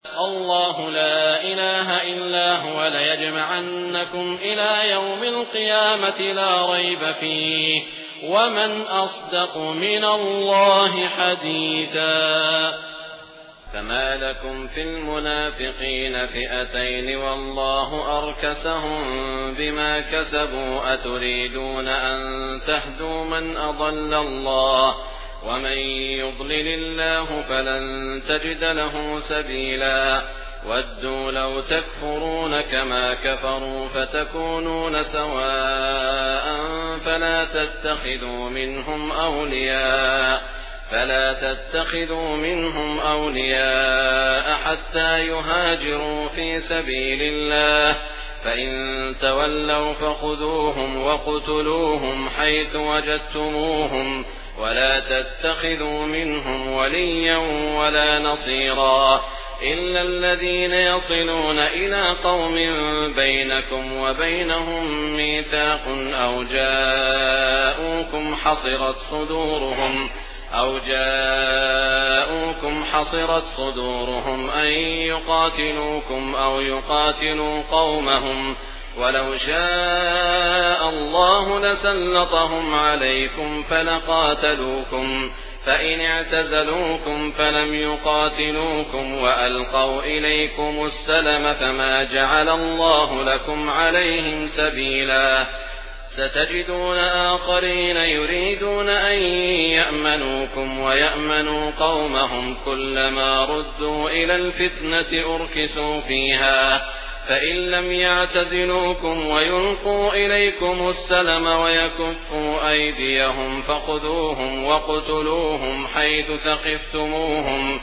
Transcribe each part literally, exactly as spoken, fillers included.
الله لا إله إلا هو ليجمعنكم إلى يوم القيامة لا ريب فيه ومن أصدق من الله حديثا. فما لكم في المنافقين فئتين والله أركسهم بما كسبوا أتريدون أن تهدوا من أضل الله ومن يضلل الله فلن تجد له سبيلا. ودوا لو تكفرون كما كفروا فتكونون سواء فلا تتخذوا منهم أولياء فلا تتخذوا منهم أولياء حتى يهاجروا في سبيل الله فإن تولوا فخذوهم وقتلوهم حيث وجدتموهم ولا تتخذوا منهم وليا ولا نصيرا إلا الذين يصلون إلى قوم بينكم وبينهم ميثاق أو جاءوكم حصرت صدورهم أو جاءوكم حصرت صدورهم أن يقاتلوكم أو يقاتلوا قومهم ولو شاء الله لسلطهم عليكم فلقاتلوكم فإن اعتزلوكم فلم يقاتلوكم وألقوا إليكم السلم فما جعل الله لكم عليهم سبيلا. ستجدون آخرين يريدون أن يأمنوكم ويأمنوا قومهم كلما ردوا إلى الفتنة أركسوا فيها فإن لم يعتزلوكم ويلقوا إليكم السلم ويكفوا أيديهم فخذوهم وقتلوهم حيث ثقفتموهم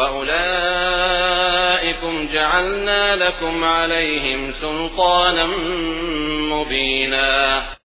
وأولئكم جعلنا لكم عليهم سلطانا مبينا.